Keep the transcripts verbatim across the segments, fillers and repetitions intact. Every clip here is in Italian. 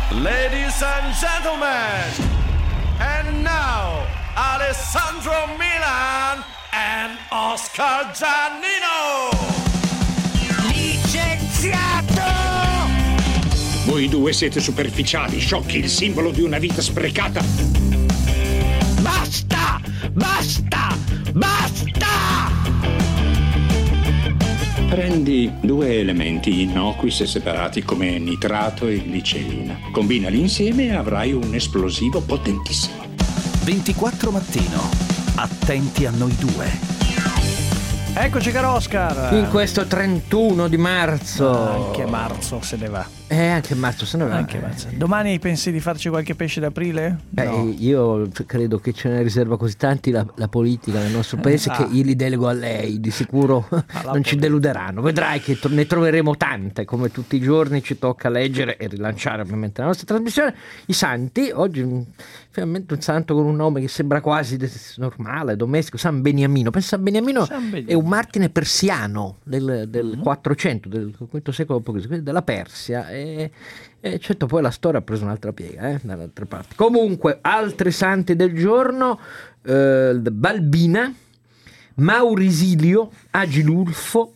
Ladies and gentlemen, and now Alessandro Milan and Oscar Giannino. Licenziato! Voi due siete superficiali, sciocchi, il simbolo di una vita sprecata. Basta! Basta! Basta! Prendi due elementi innocui se separati come nitrato e glicerina. Combinali insieme e avrai un esplosivo potentissimo. ventiquattro mattino. Attenti a noi due. Eccoci caro Oscar. In questo trentuno di marzo. Anche marzo se ne va. Eh, anche marzo se ne va. Anche marzo. Domani pensi di farci qualche pesce d'aprile? Beh, No. io credo che ce ne riserva così tanti la, la politica nel nostro paese Ah. che io li delego a lei, di sicuro non ci politica. deluderanno. Vedrai che to- ne troveremo tante, come tutti i giorni ci tocca leggere e rilanciare ovviamente la nostra trasmissione. I santi, oggi mm, finalmente un santo con un nome che sembra quasi de- normale, domestico, San Beniamino. Pensa a Beniamino, San Beniamino. è un martine persiano del, del quattrocento, del quinto secolo dopo Cristo, quindi della Persia. E, e certo poi la storia ha preso un'altra piega, eh, dalle altre parti. Comunque, altri santi del giorno: eh, Balbina, Maurisilio, Agilulfo,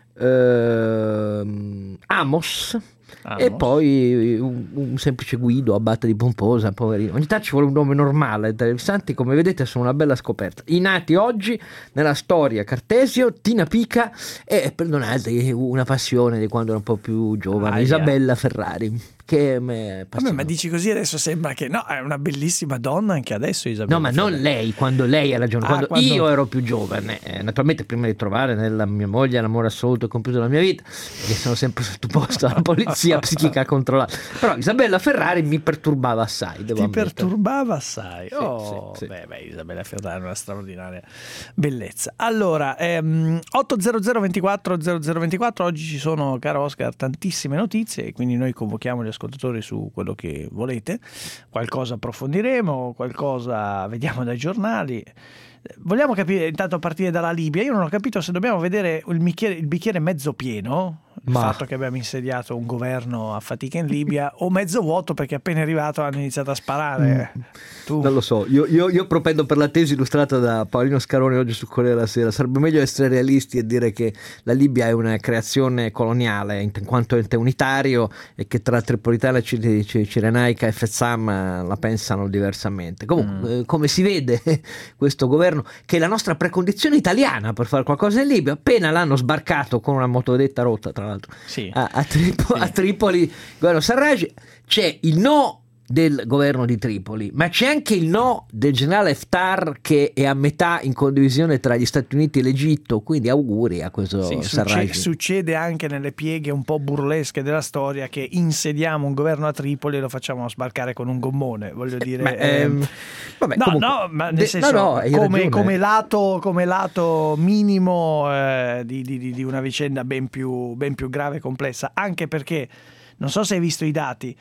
ehm, Amos. Amos. E poi un, un semplice Guido, abate di Pomposa, poverino. Ogni tanto ci vuole un nome normale. I santi, come vedete, sono una bella scoperta. I nati oggi nella storia: Cartesio, Tina Pica e, perdonate, una passione di quando ero un po' più giovane, Aia. Isabella Ferrari, che me Vabbè, ma dici così adesso sembra che no, è una bellissima donna anche adesso Isabella. No, ma non Ferrari. lei, quando lei era giovane, Ah, quando, quando- io ero più giovane, eh, naturalmente prima di trovare nella mia moglie l'amore assoluto e compiuto della mia vita, perché sono sempre sottoposto alla polizia psichica controllata. Però Isabella Ferrari mi perturbava assai, devo Ti ammettere. perturbava assai. Sì, Oh, sì, sì. Beh, beh, Isabella Ferrari è una straordinaria bellezza. Allora, ehm, ottocento ventiquattro zero zero ventiquattro, oggi ci sono, caro Oscar, tantissime notizie, quindi noi convochiamo gli ascoltatori su quello che volete. Qualcosa approfondiremo, qualcosa vediamo dai giornali. Vogliamo capire intanto a partire dalla Libia. Io non ho capito se dobbiamo vedere il bicchiere, il bicchiere mezzo pieno, il Ma- fatto che abbiamo insediato un governo a fatica in Libia, o mezzo vuoto perché appena arrivato hanno iniziato a sparare. Tu Non lo so, io, io, io propendo per la tesi illustrata da Paolino Scaroni oggi su Corriere della Sera. Sarebbe meglio essere realisti e dire che la Libia è una creazione coloniale in quanto ente unitario e che tra Tripolitania, Cir- Cir- Cirenaica e Fezzam la pensano diversamente. Comunque, Mm. eh, come si vede, questo governo, che è la nostra precondizione italiana per fare qualcosa in Libia, appena l'hanno sbarcato con una motovedetta rotta, tra l'altro, Sì. a, a, Tripo- Sì. a Tripoli, il governo Sarraj, c'è il no del governo di Tripoli, ma c'è anche il no del generale Haftar, che è a metà in condivisione tra gli Stati Uniti e l'Egitto, quindi auguri a questo Sì, Sarraj. succe- succede anche nelle pieghe un po' burlesche della storia che insediamo un governo a Tripoli e lo facciamo sbarcare con un gommone, voglio dire. Ma, ehm, ehm, vabbè, no, comunque, no, ma nel de- senso, no, no, hai come, ragione. come lato, come lato minimo eh, di, di- di- di una vicenda ben più, ben più grave e complessa, anche perché, non so se hai visto i dati,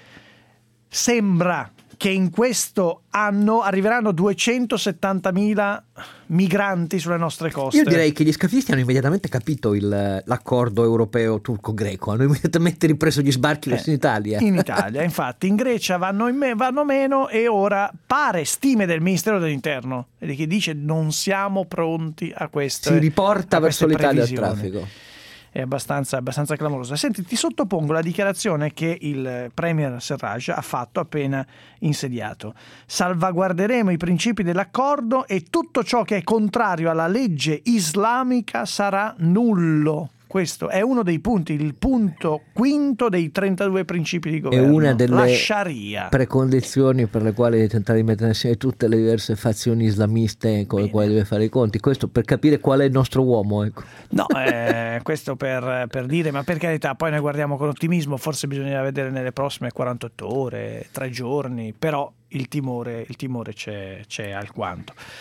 sembra che in questo anno arriveranno duecentosettantamila migranti sulle nostre coste. Io direi che gli scafisti hanno immediatamente capito il- l'accordo europeo turco-greco, hanno immediatamente ripreso gli sbarchi verso l'Italia. In Italia, infatti, in Grecia vanno, in me- vanno meno e ora pare stime del Ministero dell'Interno che dice non siamo pronti a questo. Si riporta a verso queste l'Italia il previsioni. traffico. È abbastanza, abbastanza clamorosa. Senti, ti sottopongo la dichiarazione che il premier Sarraj ha fatto appena insediato. Salvaguarderemo i principi dell'accordo e tutto ciò che è contrario alla legge islamica sarà nullo. Questo è uno dei punti, il punto quinto dei trentadue principi di È governo. una delle la Sharia. precondizioni per le quali tentare di mettere insieme tutte le diverse fazioni islamiste con le Bene. quali deve fare i conti. Questo per capire qual è il nostro uomo, ecco. No, eh, questo per, per dire, ma per carità, poi noi guardiamo con ottimismo, forse bisognerà vedere nelle prossime quarantotto ore, tre giorni, però il timore, il timore c'è, c'è alquanto.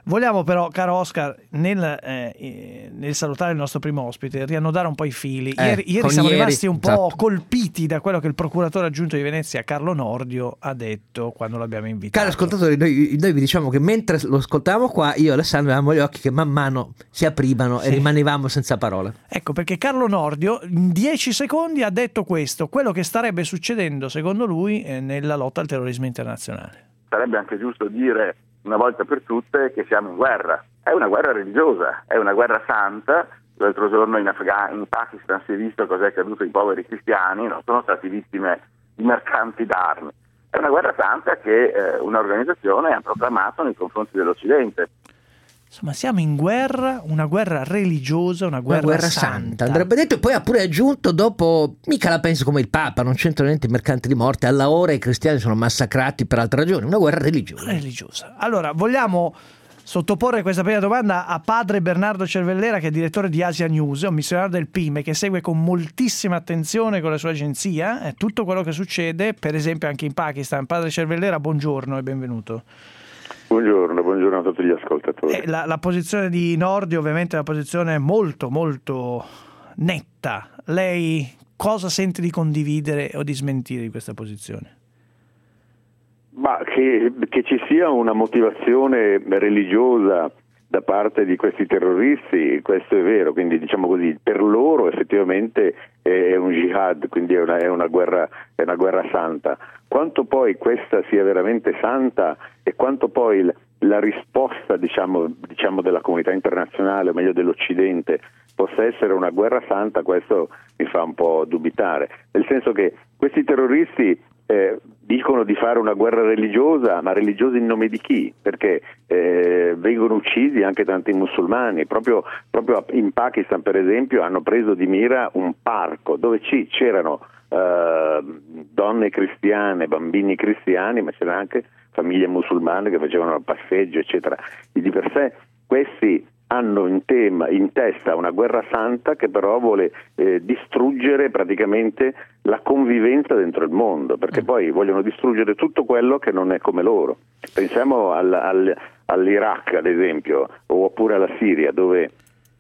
Vogliamo però, caro Oscar, nel, eh, nel salutare il nostro primo ospite, riannodare un po' i fili. Eh, ieri ieri siamo ieri, rimasti un po' esatto. colpiti da quello che il procuratore aggiunto di Venezia, Carlo Nordio, ha detto quando l'abbiamo invitato. Cari ascoltatori, noi, noi vi diciamo che mentre lo ascoltavamo qua, io e Alessandro avevamo gli occhi che man mano si aprivano Sì. e rimanevamo senza parole. Ecco, perché Carlo Nordio in dieci secondi ha detto questo, quello che starebbe succedendo secondo lui eh, nella lotta al terrorismo internazionale. Sarebbe anche giusto dire una volta per tutte che siamo in guerra. È una guerra religiosa, è una guerra santa. L'altro giorno in, Afga- in Pakistan si è visto cosa è accaduto ai poveri cristiani, non sono stati vittime di mercanti d'armi. È una guerra santa che eh, un'organizzazione ha proclamato nei confronti dell'Occidente. Insomma, siamo in guerra, una guerra religiosa, una guerra, Una guerra santa. santa, andrebbe detto, e poi ha pure aggiunto dopo, mica la penso come il Papa, non c'entra niente i mercanti di morte, alla ora i cristiani sono massacrati per altre ragioni, una guerra religiosa. religiosa. Allora, vogliamo sottoporre questa prima domanda a padre Bernardo Cervellera, che è direttore di Asia News, un missionario del P I M E che segue con moltissima attenzione con la sua agenzia eh, tutto quello che succede, per esempio anche in Pakistan. Padre Cervellera, buongiorno e benvenuto. Buongiorno, buongiorno a tutti gli ascoltatori. Eh, la, la posizione di Nordio ovviamente è una posizione molto molto netta. Lei cosa sente di condividere o di smentire di questa posizione? Ma che, che ci sia una motivazione religiosa da parte di questi terroristi, questo è vero, quindi diciamo così, per loro effettivamente è un jihad, quindi è una, è una guerra, è una guerra santa. Quanto poi questa sia veramente santa e quanto poi il, la risposta diciamo, diciamo della comunità internazionale, o meglio dell'Occidente, possa essere una guerra santa, questo mi fa un po' dubitare, nel senso che questi terroristi eh, dicono di fare una guerra religiosa, ma religiosa in nome di chi? Perché eh, vengono uccisi anche tanti musulmani, proprio, proprio in Pakistan per esempio hanno preso di mira un parco dove ci, c'erano eh, donne cristiane, bambini cristiani, ma c'erano anche famiglie musulmane che facevano il passeggio eccetera, e di per sé questi hanno in, tema, in testa una guerra santa che però vuole eh, distruggere praticamente la convivenza dentro il mondo, perché poi vogliono distruggere tutto quello che non è come loro. Pensiamo al, al, all'Iraq ad esempio, oppure alla Siria, dove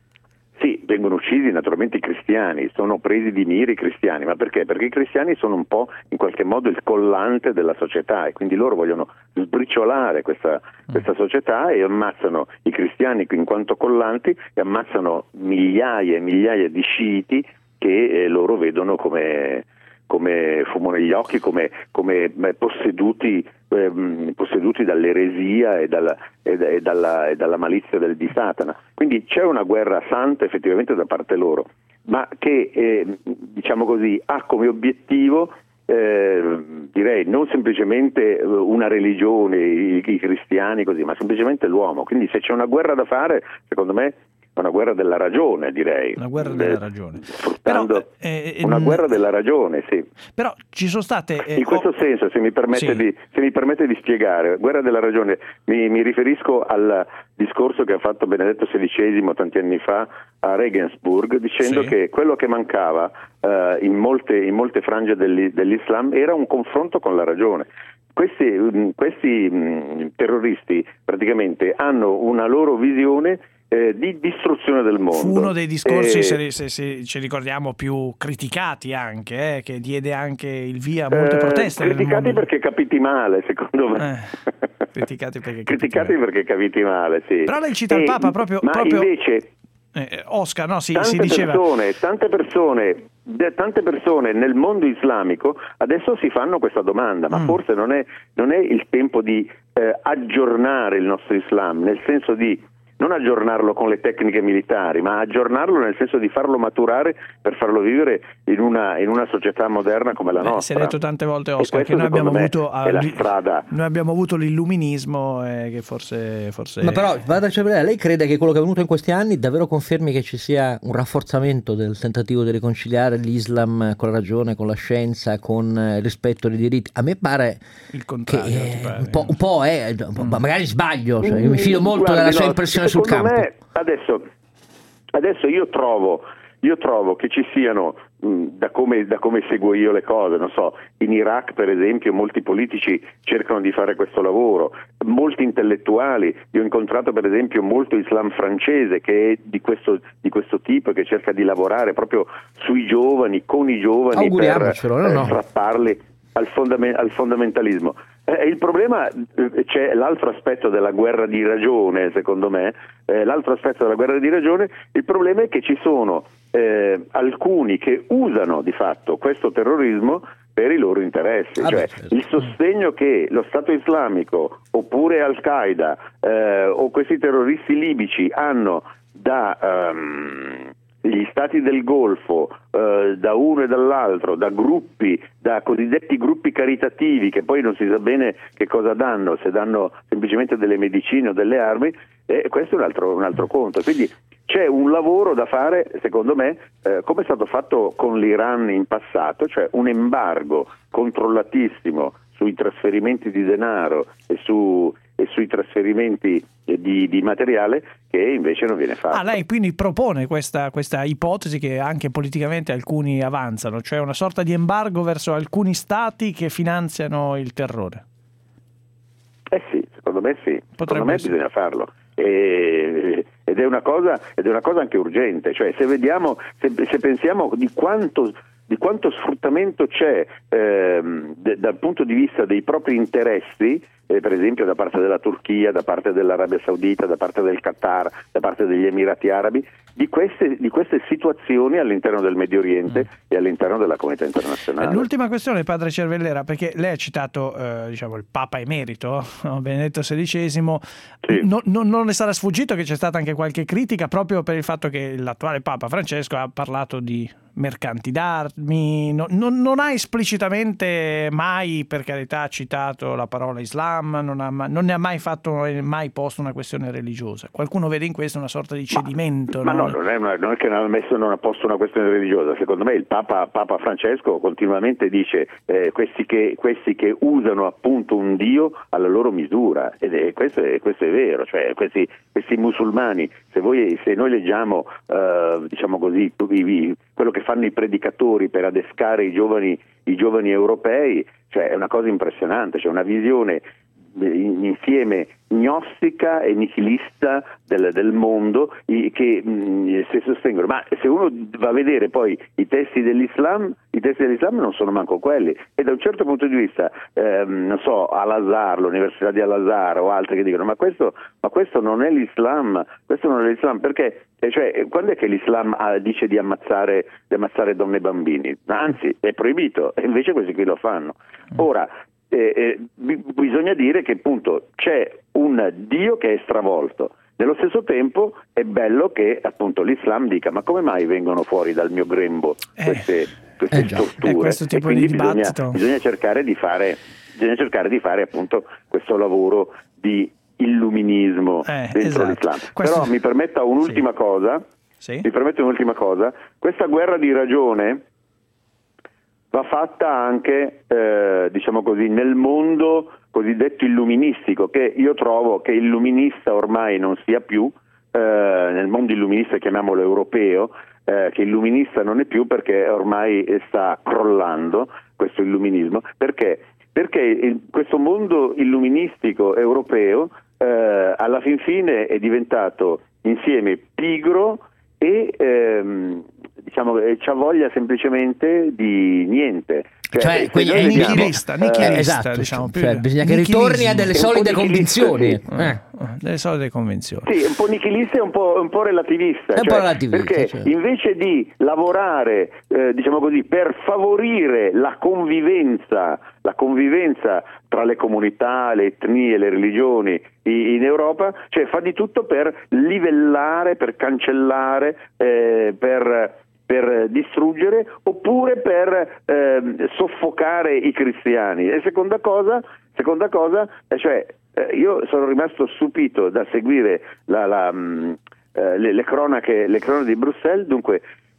sì, vengono uccisi naturalmente i cristiani, sono presi di mira i cristiani, ma perché? Perché i cristiani sono un po' in qualche modo il collante della società e quindi loro vogliono sbriciolare questa, questa società e ammazzano i cristiani in quanto collanti e ammazzano migliaia e migliaia di sciiti che eh, loro vedono come, come fumo negli occhi, come, come posseduti, eh, posseduti dall'eresia e dalla, e, e, dalla, e dalla malizia del, di Satana. Quindi c'è una guerra santa effettivamente da parte loro, ma che eh, diciamo così ha come obiettivo eh, direi non semplicemente una religione, i, i cristiani così, ma semplicemente l'uomo. Quindi se c'è una guerra da fare, secondo me è una guerra della ragione, direi. Una guerra della ragione. Però, eh, una eh, guerra della ragione, sì. Però ci sono state... Eh, in questo oh, senso, se mi permette, sì. di, se mi permette di spiegare, guerra della ragione, mi, mi riferisco al discorso che ha fatto Benedetto sedicesimo tanti anni fa a Regensburg, dicendo sì. che quello che mancava eh, in, molte, in molte frange degli, dell'Islam era un confronto con la ragione. Questi, questi mh, terroristi praticamente hanno una loro visione Eh, di distruzione del mondo. Fu uno dei discorsi, eh, se, se, se ci ricordiamo, più criticati anche, eh, che diede anche il via a molte eh, proteste. Criticati perché capiti male, secondo me. Eh, criticati perché capiti criticati male. perché capiti male, sì. Però lei cita e, il Papa proprio... Ma proprio... invece... Eh, Oscar, no, si, tante si diceva... persone, tante persone, de, tante persone nel mondo islamico adesso si fanno questa domanda, ma mm. forse non è, non è il tempo di eh, aggiornare il nostro Islam, nel senso di non aggiornarlo con le tecniche militari, ma aggiornarlo nel senso di farlo maturare per farlo vivere in una, in una società moderna come la Beh, nostra. Si è detto tante volte, Oscar, che noi abbiamo, avuto, è la strada. noi abbiamo avuto l'illuminismo e che forse, forse... Ma però, vada Cervellera, lei crede che quello che è avvenuto in questi anni davvero confermi che ci sia un rafforzamento del tentativo di riconciliare l'Islam con la ragione, con la scienza, con il rispetto dei diritti? A me pare il contrario, che pare. un po', un po' è, mm. magari sbaglio, cioè, io mi fido molto Guardi, della sua no, impressione sul campo. Me, adesso, adesso io trovo, io trovo che ci siano Da come, da come seguo io le cose, non so, in Iraq per esempio molti politici cercano di fare questo lavoro, molti intellettuali, io ho incontrato per esempio molto Islam francese che è di questo, di questo tipo, che cerca di lavorare proprio sui giovani, con i giovani, per no, eh, no. frapparli al, fondame- al fondamentalismo. Eh, il problema, eh, c'è l'altro aspetto della guerra di ragione, secondo me, eh, l'altro aspetto della guerra di ragione, il problema è che ci sono eh, alcuni che usano di fatto questo terrorismo per i loro interessi, ah, cioè beh, certo. il sostegno che lo Stato islamico oppure Al-Qaeda eh, o questi terroristi libici hanno da um, gli stati del Golfo, eh, da uno e dall'altro, da gruppi, da cosiddetti gruppi caritativi che poi non si sa bene che cosa danno, se danno semplicemente delle medicine o delle armi, eh, questo è un altro, un altro conto. Quindi c'è un lavoro da fare, secondo me, eh, come è stato fatto con l'Iran in passato, cioè un embargo controllatissimo sui trasferimenti di denaro e su e sui trasferimenti di, di materiale, che invece non viene fatto. Ah, lei quindi propone questa, questa ipotesi che anche politicamente alcuni avanzano, cioè una sorta di embargo verso alcuni stati che finanziano il terrore. Eh sì, secondo me sì, Potrebbe secondo me essere. bisogna farlo. E, ed è una cosa ed è una cosa anche urgente, cioè se vediamo, se, se pensiamo di quanto di quanto sfruttamento c'è ehm, de, dal punto di vista dei propri interessi, eh, per esempio da parte della Turchia, da parte dell'Arabia Saudita, da parte del Qatar, da parte degli Emirati Arabi, di queste, di queste situazioni all'interno del Medio Oriente mm. e all'interno della comunità internazionale. L'ultima questione, padre Cervellera, perché lei ha citato eh, diciamo il Papa Emerito, no? Benedetto sedicesimo, sì. no, no, non le sarà sfuggito che c'è stata anche qualche critica proprio per il fatto che l'attuale Papa Francesco ha parlato di mercanti d'armi, no, non, non ha esplicitamente mai, per carità, citato la parola Islam, non, ha, non ne ha mai fatto mai posto una questione religiosa. Qualcuno vede in questo una sorta di cedimento. Ma, no? ma no, non è, una, non è che non ha, messo, non ha posto una questione religiosa. Secondo me il Papa, Papa Francesco continuamente dice eh, questi, che, questi che usano appunto un Dio alla loro misura, ed è, questo, è, questo è vero, cioè questi, questi musulmani, se, voi, se noi leggiamo eh, diciamo così i, quello che fanno i predicatori per adescare i giovani, i giovani europei, cioè è una cosa impressionante, c'è una visione insieme gnostica e nichilista del, del mondo che mh, si sostengono, ma se uno va a vedere poi i testi dell'Islam, i testi dell'Islam non sono manco quelli, e da un certo punto di vista ehm, non so, Al-Azhar, l'università di Al-Azhar o altri che dicono ma questo, ma questo non è l'Islam, questo non è l'Islam, perché eh, cioè, quando è che l'Islam ah, dice di ammazzare, di ammazzare donne e bambini? Anzi, è proibito, e invece questi qui lo fanno. Ora Eh, eh, b- bisogna dire che appunto c'è un Dio che è stravolto. Nello stesso tempo è bello che appunto l'Islam dica ma come mai vengono fuori dal mio grembo queste, eh, queste eh torture, eh, questo tipo e quindi di bisogna, dibattito bisogna cercare di fare bisogna cercare di fare appunto questo lavoro di illuminismo eh, dentro esatto. l'Islam. Questo... Però mi permetta un'ultima sì. cosa sì? mi permette un'ultima cosa questa guerra di ragione va fatta anche, eh, diciamo così, nel mondo cosiddetto illuministico, che io trovo che illuminista ormai non sia più, eh, nel mondo illuminista chiamiamolo europeo, eh, che illuminista non è più perché ormai sta crollando questo illuminismo, perché? Perché il, questo mondo illuministico europeo eh, alla fin fine è diventato insieme pigro e ehm, diciamo c'ha voglia semplicemente di niente, cioè, cioè quindi è nichilista, nichilista eh, esatto, diciamo, più cioè, bisogna che ritorni a delle solide convinzioni, sì. eh. delle solide convinzioni. Sì, un po' nichilista e un po', un po' relativista, un cioè, po' relativista perché cioè. invece di lavorare eh, diciamo così per favorire la convivenza la convivenza tra le comunità, le etnie, le religioni in Europa, cioè fa di tutto per livellare, per cancellare, eh, per per distruggere oppure per eh, soffocare i cristiani. E seconda cosa, seconda cosa eh, cioè eh, io sono rimasto stupito da seguire la, la, mh, eh, le, le cronache le cronache di Bruxelles. Dunque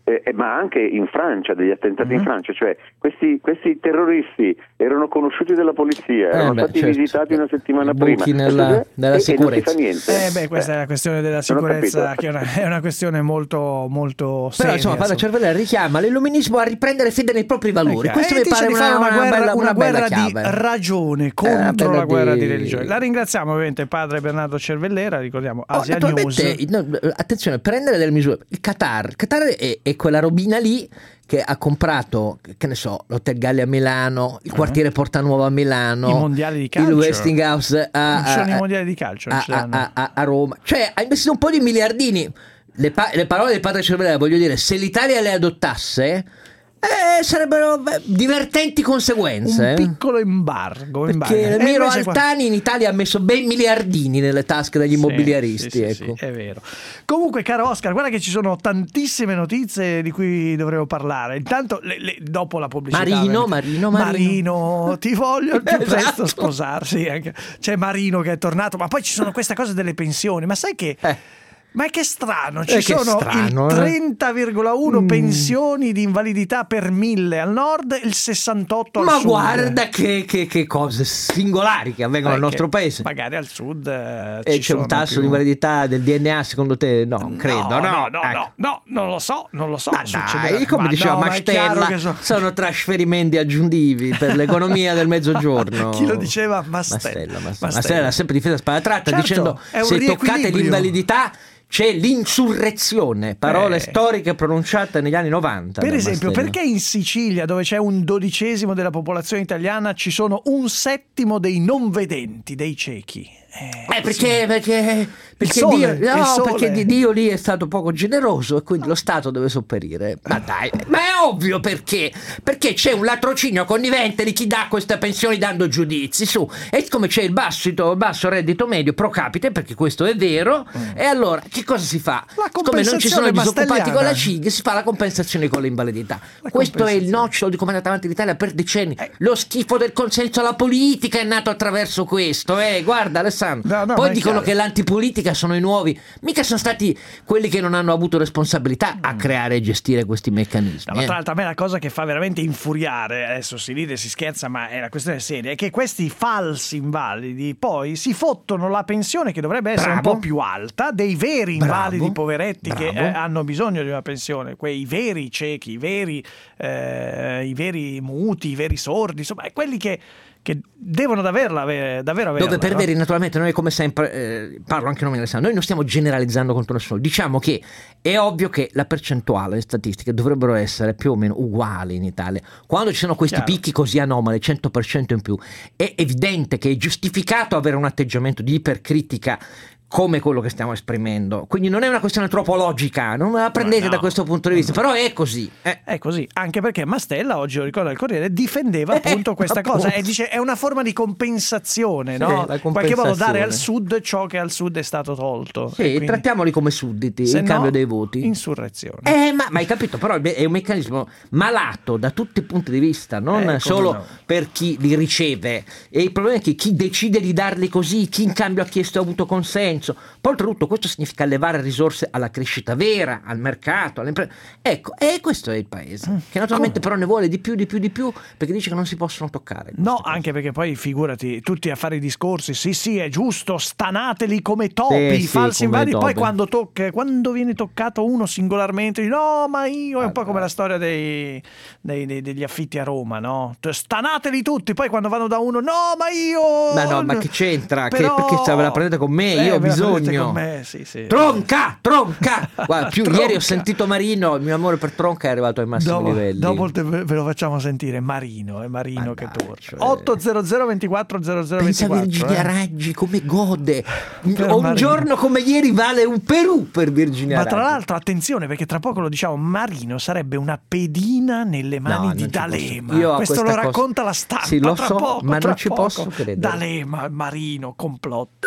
eh, ma anche in Francia, degli attentati Mm-hmm. in Francia, cioè questi, questi terroristi erano conosciuti dalla polizia, erano Eh beh, stati certo. visitati una settimana Buchi prima. nella- nella e, sicurezza. E non si fa niente. Eh beh, questa è la questione della Non ho sicurezza, capito. che è una, è una questione molto, molto seria. Però insomma Padre insomma. Cervellera richiama l'illuminismo a riprendere fede nei propri valori. Ok. Questo E mi dice pare di una, fare una, una guerra, bella, una una bella guerra di chiave. ragione una contro bella la guerra di... di- religione. La ringraziamo ovviamente Padre Bernardo Cervellera, ricordiamo Oh, Asia News. naturalmente, no, attenzione, prendere delle misure. Il Qatar, il Qatar è, è quella robina lì che ha comprato, che ne so, l'Hotel Gallia a Milano, il quartiere Porta Nuova a Milano, I mondiali di calcio. il Westinghouse a, Non ci sono a- i mondiali di calcio, non a, ce l'hanno. a- a- a Roma. Cioè ha investito un po' di miliardini. Le, pa- le parole del Padre Cervellera, voglio dire, se l'Italia le adottasse, eh, sarebbero beh, divertenti conseguenze. Un piccolo embargo, Perché embargo. E Miro invece qua- Altani in Italia ha messo ben miliardini nelle tasche degli Sì, immobiliaristi. sì, sì, ecco. sì, è vero. Comunque, caro Oscar, guarda che ci sono tantissime notizie di cui dovremo parlare. Intanto, le- le- dopo la pubblicità. Marino, ovviamente. Marino, Marino. Marino, ti voglio il più Esatto. presto sposarsi. Anche. C'è Marino che è tornato, ma poi ci sono queste cose delle pensioni. Ma sai che. Eh. Ma è che strano, ci Eh, che sono strano, il eh. trenta virgola uno Mm. pensioni di invalidità per mille al nord e il sessantotto al Ma sud. guarda che, che- che cose singolari che avvengono nel Eh, nostro che paese. Magari al sud eh, E ci c'è sono un tasso più- di invalidità del D N A secondo te? No, credo. No, no, no, Ecco. no, no, non lo so, non lo so. Ma succederà. dai, come Ma diceva no, ma è chiaro Mastella, che so- sono trasferimenti aggiuntivi per l'economia del mezzogiorno. Chi lo diceva? Mastella. Mastella, Mastella. Mastella. Mastella l'ha sempre difesa a spada tratta, Certo, dicendo è un se toccate riequilibrio. l'invalidità c'è l'insurrezione, parole Eh. storiche pronunciate negli anni novanta. Per da esempio, Mastella. perché in Sicilia, dove c'è un dodicesimo della popolazione italiana, ci sono un settimo dei non vedenti, dei ciechi? Eh, Eh, perché, perché, perché, sole, Dio, no, il sole. perché di- Dio lì è stato poco generoso e quindi lo Stato deve sopperire. Ma dai, ma è ovvio perché? Perché c'è un latrocinio connivente di chi dà queste pensioni dando giudizi su. E siccome c'è il basso, il basso reddito medio pro capite, perché questo è vero, e allora che cosa si fa? La Siccome non ci sono i compensazione disoccupati con la mastelliana. C I G, si fa la compensazione con l'invalidità. La Questo è il compensazione. nocciolo di come è andata avanti l'Italia per decenni. Eh. Lo schifo del consenso alla politica è nato attraverso questo. Eh, guarda Alessandro. No, no, Poi ma è dicono chiaro. che l'antipolitica sono i nuovi, mica sono stati quelli che non hanno avuto responsabilità a creare e gestire questi meccanismi. No, ma eh. tra l'altro a me la cosa che fa veramente infuriare, adesso si ride, si scherza, ma è la questione seria, è che questi falsi invalidi poi si fottono la pensione che dovrebbe essere Bravo. un po' più alta dei veri Bravo. invalidi poveretti che Bravo. eh, hanno bisogno di una pensione, quei veri ciechi, i veri, eh, i veri muti, i veri sordi, insomma, è quelli che, che devono davvero, avere, davvero averla. Dove per no? veri, naturalmente, noi come sempre, eh, parlo anche a nome di Alessandro, noi non stiamo generalizzando contro nessuno, diciamo che è ovvio che la percentuale, le statistiche dovrebbero essere più o meno uguali in Italia. Quando ci sono questi Chiaro. picchi così anomali, cento per cento in più, è evidente che è giustificato avere un atteggiamento di ipercritica come quello che stiamo esprimendo. Quindi non è una questione troppo logica, non me la prendete no. da questo punto di vista, però è così. eh. È così, anche perché Mastella, oggi lo ricordo al Corriere, difendeva appunto Eh, questa appunto. cosa e dice è una forma di compensazione, Sì, no? la Qualche modo dare compensazione. al sud ciò che al sud è stato tolto. Sì, E quindi, trattiamoli come sudditi se in no, cambio dei voti. Insurrezione. Eh, ma, ma hai capito, però è un meccanismo malato da tutti i punti di vista, non Eh, come solo no. per chi li riceve. E il problema è che chi decide di darli così, chi in cambio ha chiesto e ha avuto consenso. Poi oltretutto questo significa levare risorse alla crescita vera, al mercato, alle imprese. Ecco, e questo è il paese, che naturalmente però ne vuole di più, di più, di più, perché dice che non si possono toccare. No, queste cose. anche perché poi figurati, tutti a fare i discorsi, sì sì è giusto, stanateli come topi, Sì, i sì, falsi come invalidi, poi topi. quando, tocca, quando viene toccato uno singolarmente, no ma io, è un po' Vabbè. come la storia dei, dei- dei- degli affitti a Roma, no? Stanateli tutti, poi quando vanno da uno, no ma io... Ma no, ma che c'entra? Che- Però- perché ve la prendete con me? Eh, Io ho ve la prendete bisogno. con me, sì, sì. Tronca, tronca! Guarda, più Tronca. ieri ho sentito Marino, il mio amore per Tronca è arrivato ai massimi Dopo, livelli. dopo te- ve lo facciamo sentire Marino, è Marino Ma che dai, torna. cioè- ottocento ventiquattro zero zero Pensa a ventiquattro Virginia eh. Raggi come gode. Per Un Marino. giorno come ieri vale un Perù per Virginia Ma Raggi. tra l'altro attenzione perché tra poco lo diciamo, Marino sarebbe una pedina nelle mani No, di non ci D'Alema. posso- io a Questo lo questa cosa- racconta la stampa. Sì, lo tra so, poco, ma tra non ci poco. posso credere. D'Alema, Marino, complotto.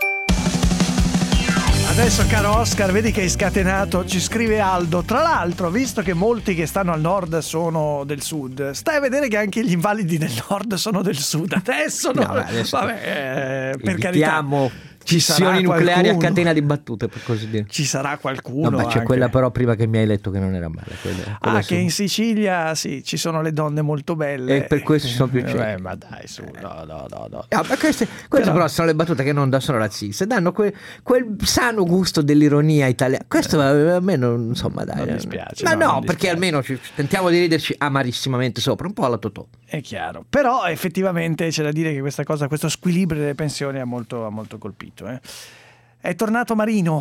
Adesso, caro Oscar, vedi che hai scatenato, ci scrive Aldo. Tra l'altro, visto che molti che stanno al nord sono del sud, stai a vedere che anche gli invalidi del nord sono del sud. Adesso no, No, adesso vabbè, eh, per carità. evitiamo Fissioni nucleari a catena di battute, per così dire. Ci sarà qualcuno. No, ma c'è anche. quella però prima che mi hai letto che non era male. Quella, quella ah, su... che in Sicilia sì, ci sono le donne molto belle. E per questo ci sono più ciechi. Eh, ma dai, su, no, no, no. no. Ah, ma queste, queste però... però sono le battute che non sono razziste, danno que, quel sano gusto dell'ironia italiana. Questo eh. a me non, insomma, dai. Non mi dispiace. Ma no, no, perché almeno ci, tentiamo di riderci amarissimamente sopra, un po' alla Totò. È chiaro. Però effettivamente c'è da dire che questa cosa, questo squilibrio delle pensioni ha molto, ha molto colpito, eh. È tornato Marino.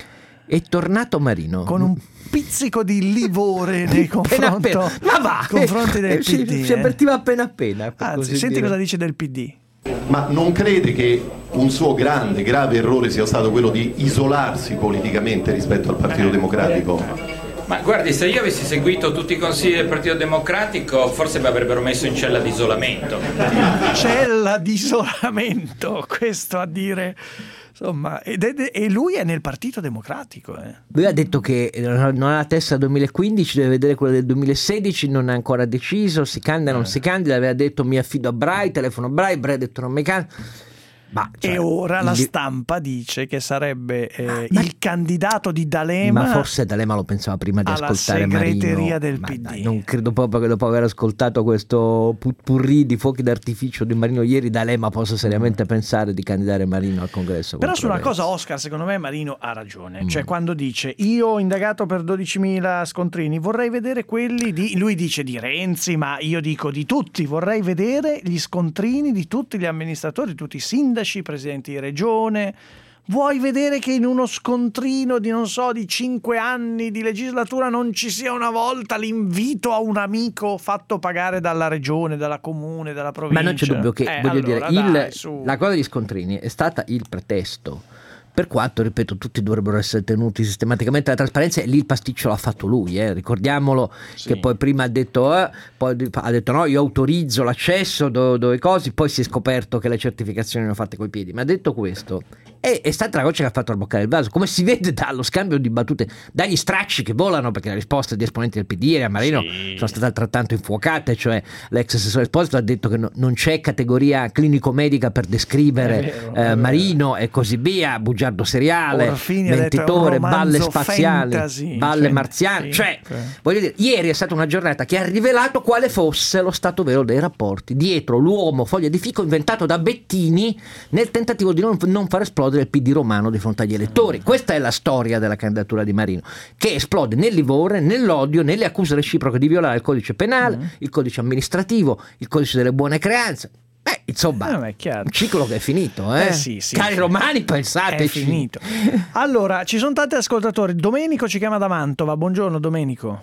È tornato Marino con un pizzico di livore nei confronti, appena, appena. Ma va, confronti del eh, P D. Si, si avvertiva appena appena. Anzi, senti dire. Cosa dice del P D. Ma non crede che un suo grande, grave errore sia stato quello di isolarsi politicamente rispetto al Partito Democratico? Ma guardi, se io avessi seguito tutti i consigli del Partito Democratico, forse mi avrebbero messo in cella di isolamento. Cella di isolamento, questo a dire... Insomma, ed è, e lui è nel Partito Democratico. Eh. Lui ha detto che non ha la testa duemilaquindici, deve vedere quella del duemilasedici, non ha ancora deciso, si candida, non eh. si candida, aveva detto mi affido a Brai, telefono a Brai, Brai ha detto non mi candida. Ma, cioè, e ora la stampa dice che sarebbe eh, ma, il candidato di D'Alema. Ma forse D'Alema lo pensava prima di ascoltare Marino. Alla segreteria del ma P D. Dai, non credo proprio che dopo aver ascoltato questo putpurri di fuochi d'artificio di Marino ieri, D'Alema possa seriamente mm. pensare di candidare Marino al congresso. Però su una cosa, Oscar, secondo me Marino ha ragione. Mm. Cioè quando dice io ho indagato per dodicimila scontrini, vorrei vedere quelli di... Lui dice di Renzi, ma io dico di tutti. Vorrei vedere gli scontrini di tutti gli amministratori, tutti i sindaci, presidenti di regione. Vuoi vedere che in uno scontrino di non so di cinque anni di legislatura non ci sia una volta l'invito a un amico fatto pagare dalla regione, dalla comune, dalla provincia? Ma non c'è dubbio che eh, voglio allora, dire dai, il, la cosa degli scontrini è stata il pretesto, per quanto, ripeto, tutti dovrebbero essere tenuti sistematicamente alla trasparenza, e lì il pasticcio l'ha fatto lui, eh. ricordiamolo sì. che poi prima ha detto eh, poi ha detto no, io autorizzo l'accesso dove, dove cose, poi si è scoperto che le certificazioni le hanno fatte coi piedi, ma detto questo è, è stata la goccia che ha fatto arboccare il vaso, come si vede dallo scambio di battute, dagli stracci che volano, perché le risposte di esponenti del P D e a Marino sì. sono state altrettanto infuocate, cioè l'ex assessore Esposito ha detto che no, non c'è categoria clinico-medica per descrivere vero, eh, Marino e così via, bugiardo seriale, Orfini mentitore, balle spaziali, fantasy, balle cioè, marziane, sì, cioè okay. voglio dire, ieri è stata una giornata che ha rivelato quale fosse lo stato vero dei rapporti dietro l'uomo foglia di fico inventato da Bettini nel tentativo di non, non far esplodere il P D romano di fronte agli elettori. Questa è la storia della candidatura di Marino, che esplode nel livore, nell'odio, nelle accuse reciproche di violare il codice penale, mm. il codice amministrativo, il codice delle buone creanze. Beh, insomma, eh, un ciclo che è finito, eh? eh sì, sì, Cari sì. romani, pensateci. È finito. Allora, ci sono tanti ascoltatori. Domenico ci chiama da Mantova. Buongiorno, Domenico.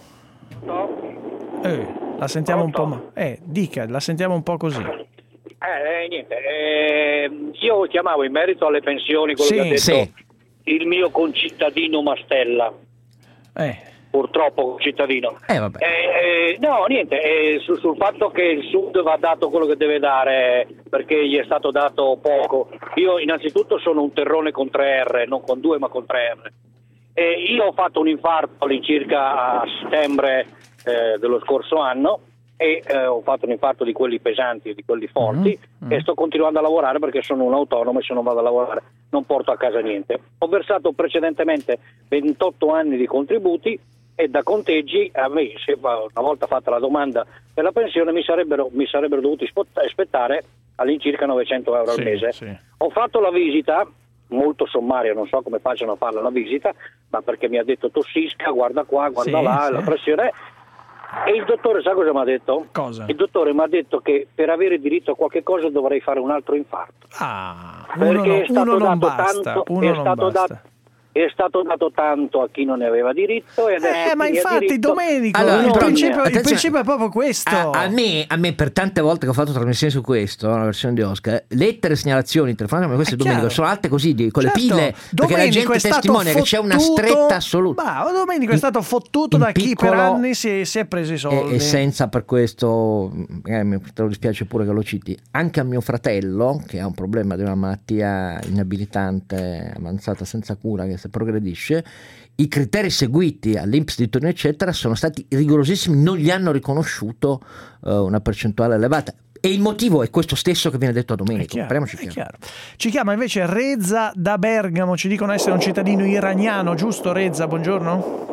No. Eh, la sentiamo Pronto? un po'. Ma... Eh, dica, la sentiamo un po' così. Eh, niente. Eh, io chiamavo in merito alle pensioni, quello sì, che ha detto sì. il mio concittadino Mastella. Eh. Purtroppo cittadino. Eh, vabbè. Eh, eh, no, niente, eh, su, sul fatto che il Sud va dato quello che deve dare perché gli è stato dato poco. Io innanzitutto sono un terrone con tre R, non con due ma con tre R. Eh, io ho fatto un infarto all'incirca a settembre eh, dello scorso anno e eh, ho fatto un infarto di quelli pesanti e di quelli forti mm-hmm. e sto continuando a lavorare perché sono un autonomo e se non vado a lavorare non porto a casa niente. Ho versato precedentemente ventotto anni di contributi e da conteggi a me, se una volta fatta la domanda per la pensione, mi sarebbero, mi sarebbero dovuti aspettare all'incirca novecento euro sì, al mese. Sì. Ho fatto la visita, molto sommaria, non so come facciano a farla la visita, ma perché mi ha detto tossisca, guarda qua, guarda sì, là, sì. la pressione. E il dottore sa cosa mi ha detto? Cosa? Il dottore mi ha detto che per avere diritto a qualche cosa dovrei fare un altro infarto. Ah, perché uno, no, è stato uno non dato basta, tanto, uno è non stato basta. dato è stato dato tanto a chi non ne aveva diritto e adesso eh ma infatti diritto... Domenico allora, il, no, principio, il principio è proprio questo. A, a, me, a me per tante volte che ho fatto trasmissioni su questo, la versione di Oscar, lettere, segnalazioni, telefonate come queste, Domenico, sono alte così di, con certo. le pille, Domenico perché la gente testimonia fottuto, che c'è una stretta assoluta. Ma Domenico è stato fottuto da chi per anni si, si è preso i soldi e, e senza per questo, eh, mi te lo dispiace pure che lo citi, anche a mio fratello che ha un problema di una malattia inabilitante avanzata senza cura che se progredisce, i criteri seguiti all'I N P S di Torino eccetera sono stati rigorosissimi, non gli hanno riconosciuto uh, una percentuale elevata. E il motivo è questo stesso che viene detto a Domenico. È chiaro, Parliamoci è chiaro. chiaro. Ci chiama invece Reza da Bergamo, ci dicono essere un cittadino iraniano, giusto Reza? Buongiorno.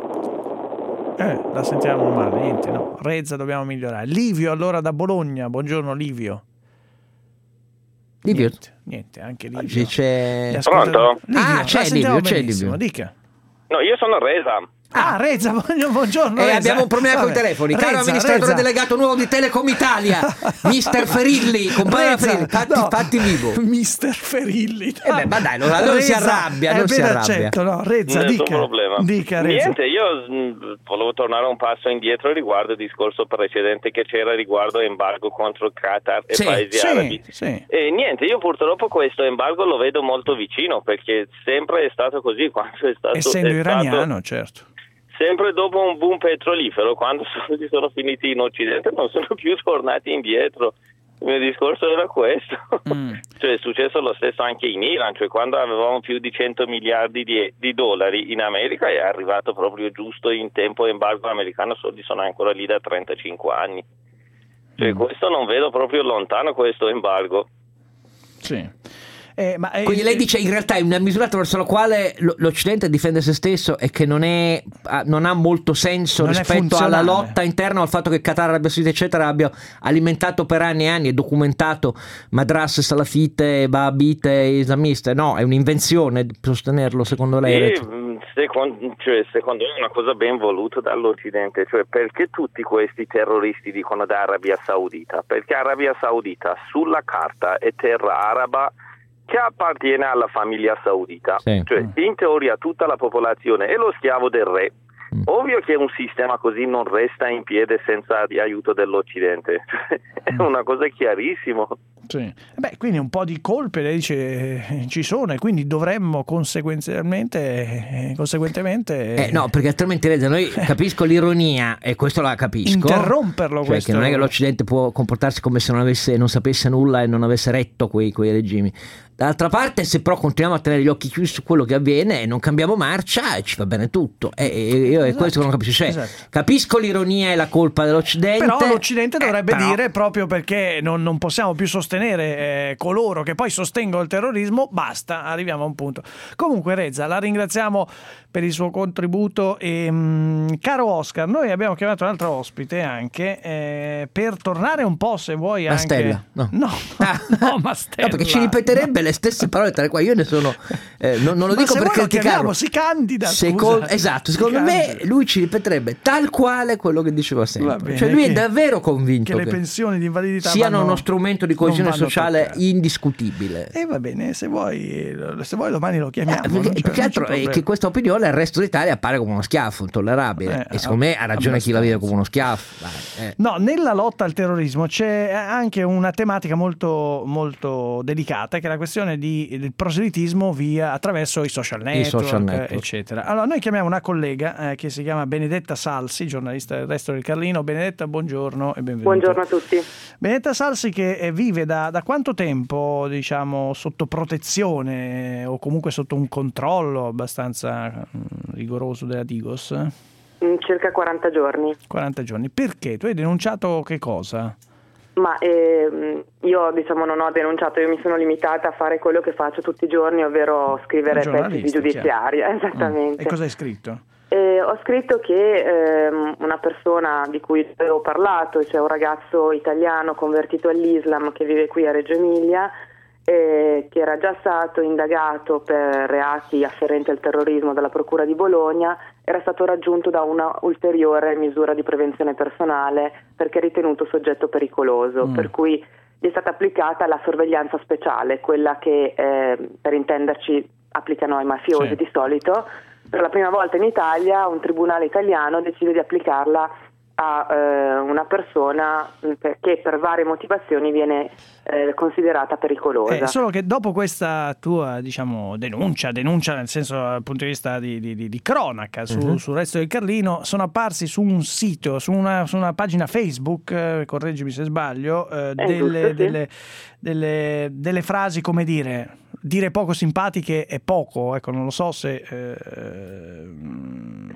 Eh, la sentiamo male, niente, no. Reza dobbiamo migliorare. Livio allora da Bologna, buongiorno Livio. Livio? Niente, niente anche Livio. Oggi c'è... Pronto? Livio, Ah, la c'è sentiamo Livio, c'è benissimo, Livio. dica. No, io sono Reza. Ah, Reza, buongiorno. Eh, Reza. abbiamo un problema con i Vabbè. telefoni. Caro Reza, amministratore Reza. delegato nuovo di Telecom Italia, mister Ferilli, compare Reza, Ferilli, fatti, no. fatti vivo. mister Ferilli. Eh beh, ma dai, non, non si arrabbia, non è si ben arrabbia. accetto, no, Reza, Nessun dica. problema. Dica, Reza. Niente, io mh, volevo tornare un passo indietro riguardo il discorso precedente che c'era riguardo embargo contro Qatar e Sì, paesi sì, arabi. sì. E niente, io purtroppo questo embargo lo vedo molto vicino, perché sempre è stato così quando è stato Essendo è stato- iraniano, certo. sempre dopo un boom petrolifero, quando sono, sono finiti in Occidente, non sono più tornati indietro. Il mio discorso era questo. Mm. Cioè, è successo lo stesso anche in Iran, cioè quando avevamo più di cento miliardi di, di dollari in America è arrivato proprio giusto in tempo embargo americano, soldi sono ancora lì da trentacinque anni. Cioè, Mm. questo non vedo proprio lontano, questo embargo. Sì. Eh, ma, eh, Quindi lei dice in realtà è una misura attraverso la quale lo- l'Occidente difende se stesso e che non, è, ha- non ha molto senso Non è rispetto alla funzionale. lotta interna, al fatto che Qatar, Arabia Saudita eccetera abbia alimentato per anni e anni e documentato madrasse salafite, baabite, islamiste. No, è un'invenzione sostenerlo, secondo lei? E, mh, secondo, cioè, secondo me è una cosa ben voluta dall'Occidente, cioè perché tutti questi terroristi dicono da Arabia Saudita? Perché Arabia Saudita sulla carta è terra araba che appartiene alla famiglia saudita, Sì. cioè in teoria tutta la popolazione è lo schiavo del re. Mm. Ovvio che un sistema così non resta in piedi senza di aiuto dell'Occidente, è una cosa chiarissima. Sì. Beh, quindi un po' di colpe lei dice eh, ci sono e quindi dovremmo conseguenzialmente eh, conseguentemente Eh, no, perché altrimenti Reza, noi capisco l'ironia e questo la capisco. interromperlo Cioè, questo. che non è che l'Occidente può comportarsi come se non, avesse, non sapesse nulla e non avesse retto quei, quei regimi. D'altra parte, se però continuiamo a tenere gli occhi chiusi su quello che avviene e non cambiamo marcia, ci va bene tutto. E, e io è Esatto, questo che non capisco. Cioè, esatto. capisco l'ironia e la colpa dell'Occidente. Però l'Occidente dovrebbe eh, però- dire, proprio perché non, non possiamo più sostenere eh, coloro che poi sostengono il terrorismo, basta, arriviamo a un punto. Comunque Reza, la ringraziamo per il suo contributo e mh, caro Oscar, noi abbiamo chiamato un altro ospite anche eh, per tornare un po', se vuoi, anche Mastella, no. no, Ah. no, Mastella, No, perché ci ripeterebbe le stesse parole tra le quali io ne sono eh, non, non lo Ma dico se per voi lo criticarlo. chiamiamo, si candida, Secol- scusate. esatto, Si secondo me candida. lui ci ripeterebbe tal quale quello che diceva Va sempre. bene, Cioè lui è che- davvero convinto che che, le pensioni di invalidità siano vanno- uno strumento di coesione non vanno sociale toccate. indiscutibile. E va bene, se vuoi, se vuoi domani lo chiamiamo. Eh, non perché, c'è- più che non c'è altro è problema. che questa opinione al resto d'Italia appare come uno schiaffo intollerabile Eh, e secondo me ha ragione chi la vede abbastanza. come uno schiaffo. Dai, eh. No, nella lotta al terrorismo c'è anche una tematica molto, molto delicata, che è la questione di, del proselitismo via attraverso i social network, social network. eccetera. Allora, noi chiamiamo una collega eh, che si chiama Benedetta Salsi, giornalista del Resto del Carlino. Benedetta, buongiorno e benvenuta. Buongiorno a tutti. Benedetta Salsi che eh, vive da, da quanto tempo, diciamo, sotto protezione eh, o comunque sotto un controllo abbastanza mm, rigoroso della Digos? In circa quaranta giorni. quaranta giorni. Perché? Tu hai denunciato che cosa? Ma ehm, io diciamo non ho denunciato, io mi sono limitata a fare quello che faccio tutti i giorni, ovvero scrivere pezzi di Giornalista, giudiziaria. chiaro. Esattamente. Mm. E cosa hai scritto? Eh, ho scritto che ehm, una persona di cui avevo parlato, cioè un ragazzo italiano convertito all'Islam che vive qui a Reggio Emilia, eh, che era già stato indagato per reati afferenti al terrorismo dalla Procura di Bologna, era stato raggiunto da una ulteriore misura di prevenzione personale perché ritenuto soggetto pericoloso, Mm. per cui gli è stata applicata la sorveglianza speciale, quella che eh, per intenderci applicano ai mafiosi Sì. di solito. Per la prima volta in Italia un tribunale italiano decide di applicarla a eh, una persona che per varie motivazioni viene eh, considerata pericolosa. Eh, solo che dopo questa tua, diciamo, denuncia, denuncia nel senso dal punto di vista di, di, di, di cronaca su, Mhm. sul Resto del Carlino, sono apparsi su un sito, su una, su una pagina Facebook, eh, correggimi se sbaglio, eh, delle, giusto, sì. delle, delle, delle frasi, come dire, dire poco simpatiche è poco, ecco, non lo so se... eh,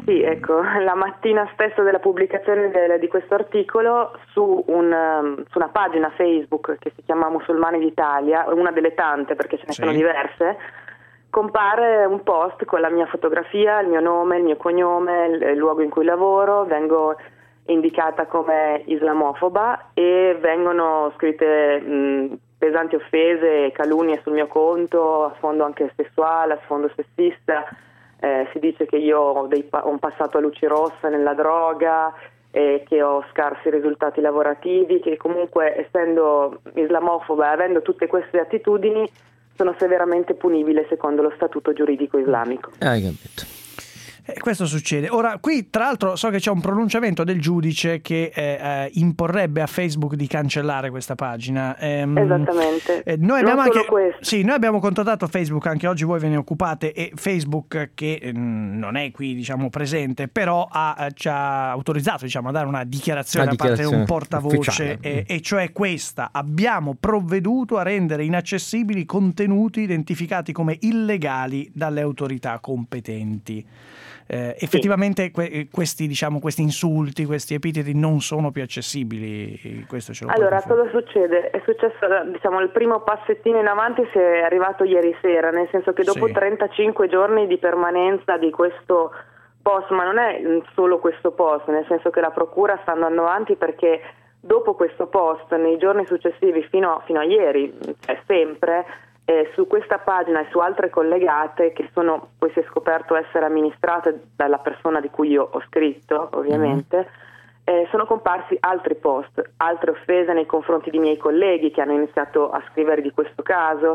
Sì, ecco, la mattina stessa della pubblicazione del, di questo articolo su, un, um, su una pagina Facebook che si chiama Musulmani d'Italia, una delle tante perché ce ne sì. sono diverse, compare un post con la mia fotografia, il mio nome, il mio cognome, il, il luogo in cui lavoro, vengo indicata come islamofoba e vengono scritte mh, pesanti offese e calunnie sul mio conto, a sfondo anche sessuale, a sfondo sessista. Eh, si dice che io ho, dei, ho un passato a luci rosse nella droga, eh, che ho scarsi risultati lavorativi, che comunque essendo islamofoba e avendo tutte queste attitudini sono severamente punibile secondo lo statuto giuridico islamico. Hai capito. Eh, questo succede. Ora, qui tra l'altro so che c'è un pronunciamento del giudice che eh, eh, imporrebbe a Facebook di cancellare questa pagina. Ehm, Esattamente. Eh, noi, abbiamo non solo anche, questo. sì, noi abbiamo contattato Facebook, anche oggi voi ve ne occupate, e Facebook, che eh, non è qui diciamo presente, però ha, ci ha autorizzato diciamo, a dare una dichiarazione una da parte di un dichiarazione portavoce, e, e cioè questa: abbiamo provveduto a rendere inaccessibili contenuti identificati come illegali dalle autorità competenti. Eh, effettivamente que- questi, diciamo, questi insulti, questi epiteti non sono più accessibili. Questo ce lo allora, cosa succede? È successo, diciamo, il primo passettino in avanti si è arrivato ieri sera, nel senso che dopo sì. trentacinque giorni di permanenza di questo post, ma non è solo questo post, nel senso che la procura sta andando avanti perché dopo questo post, nei giorni successivi fino, fino a ieri, è sempre... Eh, su questa pagina e su altre collegate che sono poi si è scoperto essere amministrate dalla persona di cui io ho scritto ovviamente mm-hmm. eh, sono comparsi altri post, altre offese nei confronti di miei colleghi che hanno iniziato a scrivere di questo caso,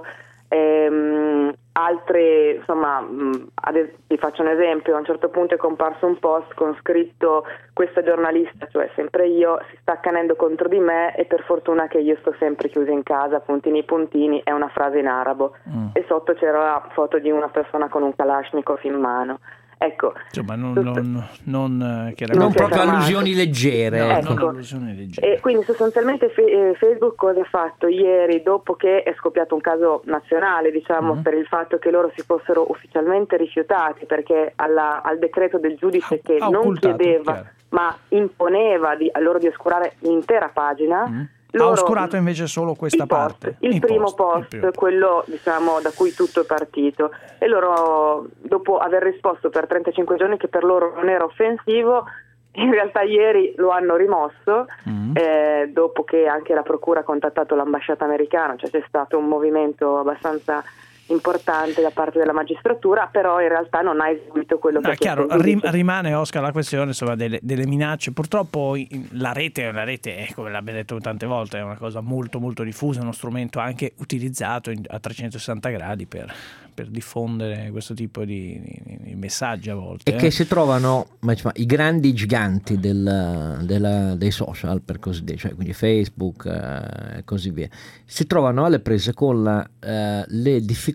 ehm, altre insomma mh, ad, vi faccio un esempio. A un certo punto è comparso un post con scritto: questa giornalista, cioè sempre io, si sta accanendo contro di me e per fortuna che io sto sempre chiusa in casa, puntini puntini, è una frase in arabo mm. e sotto c'era la foto di una persona con un Kalashnikov in mano. Ecco, insomma, non, tutto... non, non, che non proprio allusioni leggere, no, ecco. non allusioni leggere. E quindi sostanzialmente fe- Facebook cosa ha fatto ieri, dopo che è scoppiato un caso nazionale, diciamo, mm-hmm. per il fatto che loro si fossero ufficialmente rifiutati perché alla, al decreto del giudice che ha non occultato, chiedeva chiaro. ma imponeva di, a loro di oscurare l'intera pagina. Mm. Loro, ha oscurato invece solo questa il parte. Post, il, il primo post, post il primo. quello diciamo da cui tutto è partito, e loro dopo aver risposto per trentacinque giorni che per loro non era offensivo, in realtà ieri lo hanno rimosso mm. eh, dopo che anche la procura ha contattato l'ambasciata americana, cioè c'è stato un movimento abbastanza importante da parte della magistratura, però in realtà non ha eseguito quello no, che ha chiaro, chiesto. Rim- rimane Oscar la questione insomma, delle, delle minacce. Purtroppo la rete, la rete è, come l'abbiamo detto tante volte, è una cosa molto molto diffusa, è uno strumento anche utilizzato in, a trecentosessanta gradi per, per diffondere questo tipo di, di, di messaggi a volte. E eh. che si trovano insomma, i grandi giganti del, della, dei social, per così dire, cioè quindi Facebook eh, e così via, si trovano alle prese con la, eh, le difficoltà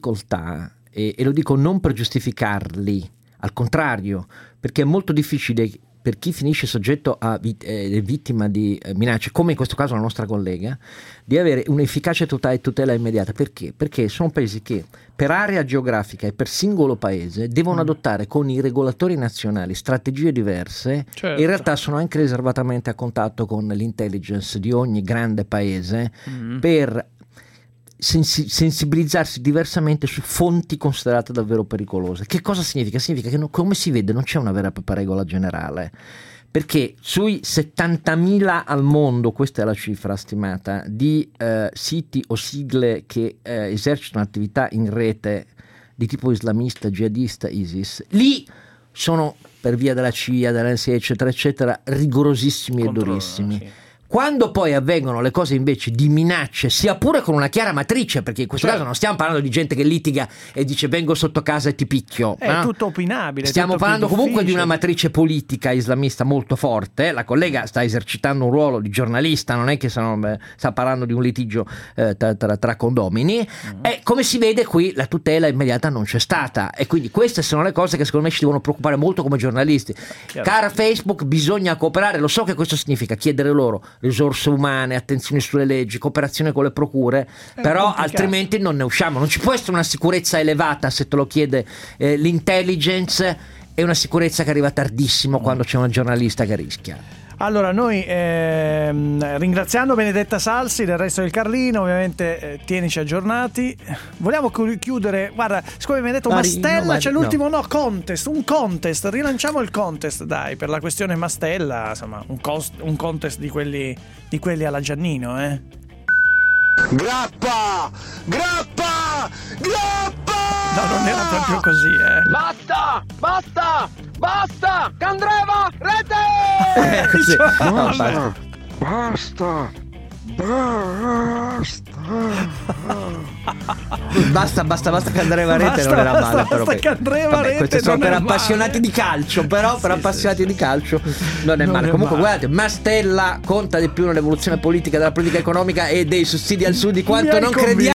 e, e lo dico non per giustificarli, al contrario, perché è molto difficile per chi finisce soggetto a vit- eh, vittima di eh, minacce, come in questo caso la nostra collega, di avere un'efficace tutela, tutela immediata. Perché? Perché sono paesi che per area geografica e per singolo paese devono mm. adottare con i regolatori nazionali strategie diverse, certo. e in realtà sono anche riservatamente a contatto con l'intelligence di ogni grande paese mm. per sensi- sensibilizzarsi diversamente su fonti considerate davvero pericolose. Che cosa significa? Significa che no, come si vede non c'è una vera e propria regola generale, perché sui settantamila al mondo, questa è la cifra stimata, di eh, siti o sigle che eh, esercitano attività in rete di tipo islamista, jihadista, ISIS, lì sono, per via della C I A, dell'N S A, eccetera eccetera, rigorosissimi e durissimi. Sì. Quando poi avvengono le cose invece di minacce, sia pure con una chiara matrice, perché in questo certo. caso non stiamo parlando di gente che litiga e dice vengo sotto casa e ti picchio. È no? tutto opinabile. Stiamo tutto parlando comunque di una matrice politica islamista molto forte. La collega sta esercitando un ruolo di giornalista, non è che sta, sta parlando di un litigio eh, tra, tra, tra condomini. Mm-hmm. E come si vede qui la tutela immediata non c'è stata. E quindi queste sono le cose che secondo me ci devono preoccupare molto come giornalisti. Chiaro. Cara Facebook, bisogna cooperare. Lo so che questo significa chiedere loro risorse umane, attenzione sulle leggi, cooperazione con le procure, è però complicato. Altrimenti non ne usciamo. Non ci può essere una sicurezza elevata se te lo chiede eh, l'intelligence è una sicurezza che arriva tardissimo quando c'è una giornalista che rischia. Allora, noi ehm, ringraziando Benedetta Salsi del Resto del Carlino, ovviamente eh, tienici aggiornati. Vogliamo chiudere, guarda, siccome mi hai detto Marino, Mastella, Marino. c'è l'ultimo no contest, un contest, rilanciamo il contest, dai, per la questione Mastella, insomma, un, cost, un contest di quelli, di quelli alla Giannino, eh. Grappa! Grappa! Grappa! No, non era proprio così, eh. Basta! Basta! Basta! Candreva! Rete! Eh, così. No, Basta! basta. Basta! Basta, basta, basta che andreva a rete Basta, non era basta, male. Però basta che andreva a rete questi sono non per è appassionati male. di calcio, però per Sì, appassionati sì, di calcio non è Non male. è Comunque male. guardate, Mastella conta di più nell'evoluzione politica della politica economica e dei sussidi al sud di quanto Mi hai non convinto. crediamo.